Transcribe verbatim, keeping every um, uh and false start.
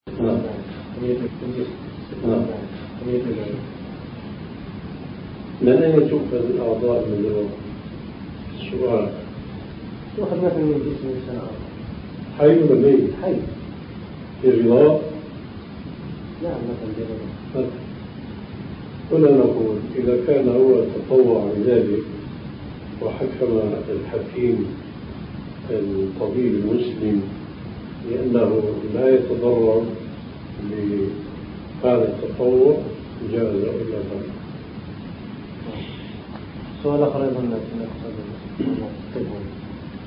نعم. نعم. من أين تؤخذ الأعضاء من الروح؟ السؤال. تؤخذ مثلا من جسم الإنسان حي ولا ميت؟ حي. برضاه؟ نعم مثلا برضاه. هنا نقول إذا كان هو تطوع بذلك وحكم الحكيم الطبيب المسلم لأنه لا يتضرر بهذا التطوع جاز إلى ذلك. سؤال آخر أيضا